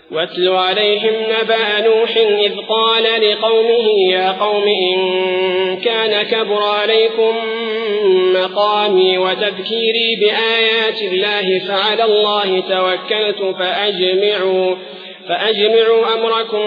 واتل عليهم نبأ نوح إذ قال لقومه يا قوم إن كان كبر عليكم مقامي وتذكيري بآيات الله فعلى الله توكلت فأجمعوا أمركم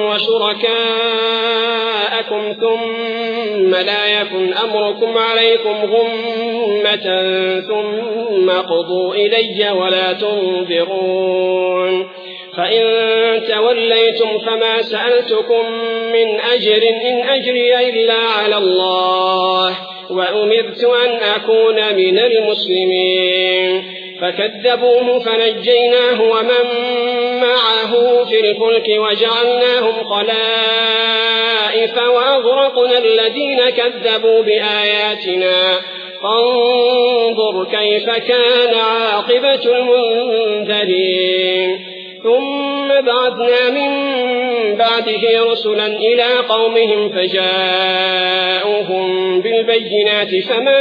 وشركاءكم ثم لا يكن أمركم عليكم غمة ثم قضوا إلي ولا تنظرون فإن توليتم فما سألتكم من أجر إن أجري إلا على الله وأمرت أن أكون من المسلمين فكذبوه فنجيناه ومن معه في الفلك وجعلناهم خلائف وأغرقنا الذين كذبوا بآياتنا فانظر كيف كان عاقبة المنذرين ثم بعثنا من بعده رسلا إلى قومهم فجاءوهم بالبينات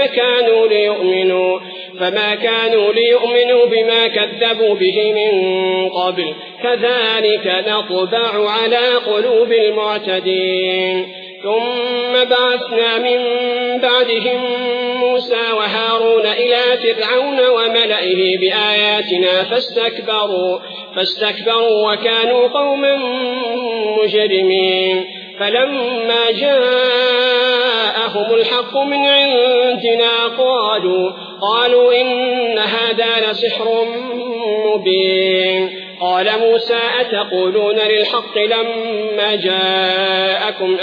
فما كانوا ليؤمنوا بما كذبوا به من قبل كذلك نطبع على قلوب المعتدين ثم بعثنا من بعدهم موسى وهارون إلى فرعون وملئه بآياتنا فاستكبروا وكانوا قوما مجرمين فلما جاءهم الحق من عندنا قالوا إن هذا لسحر مبين قال موسى أتقولون للحق لما جاءكم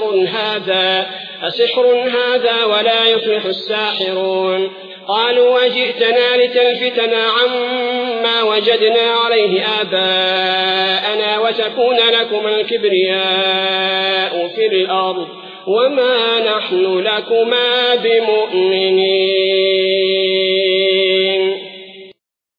أسحر هذا ولا يفلح الساحرون قالوا وجئتنا لتلفتنا عما وجدنا عليه آباءنا وتكون لكم الكبرياء في الأرض وما نحن لكما بمؤمنين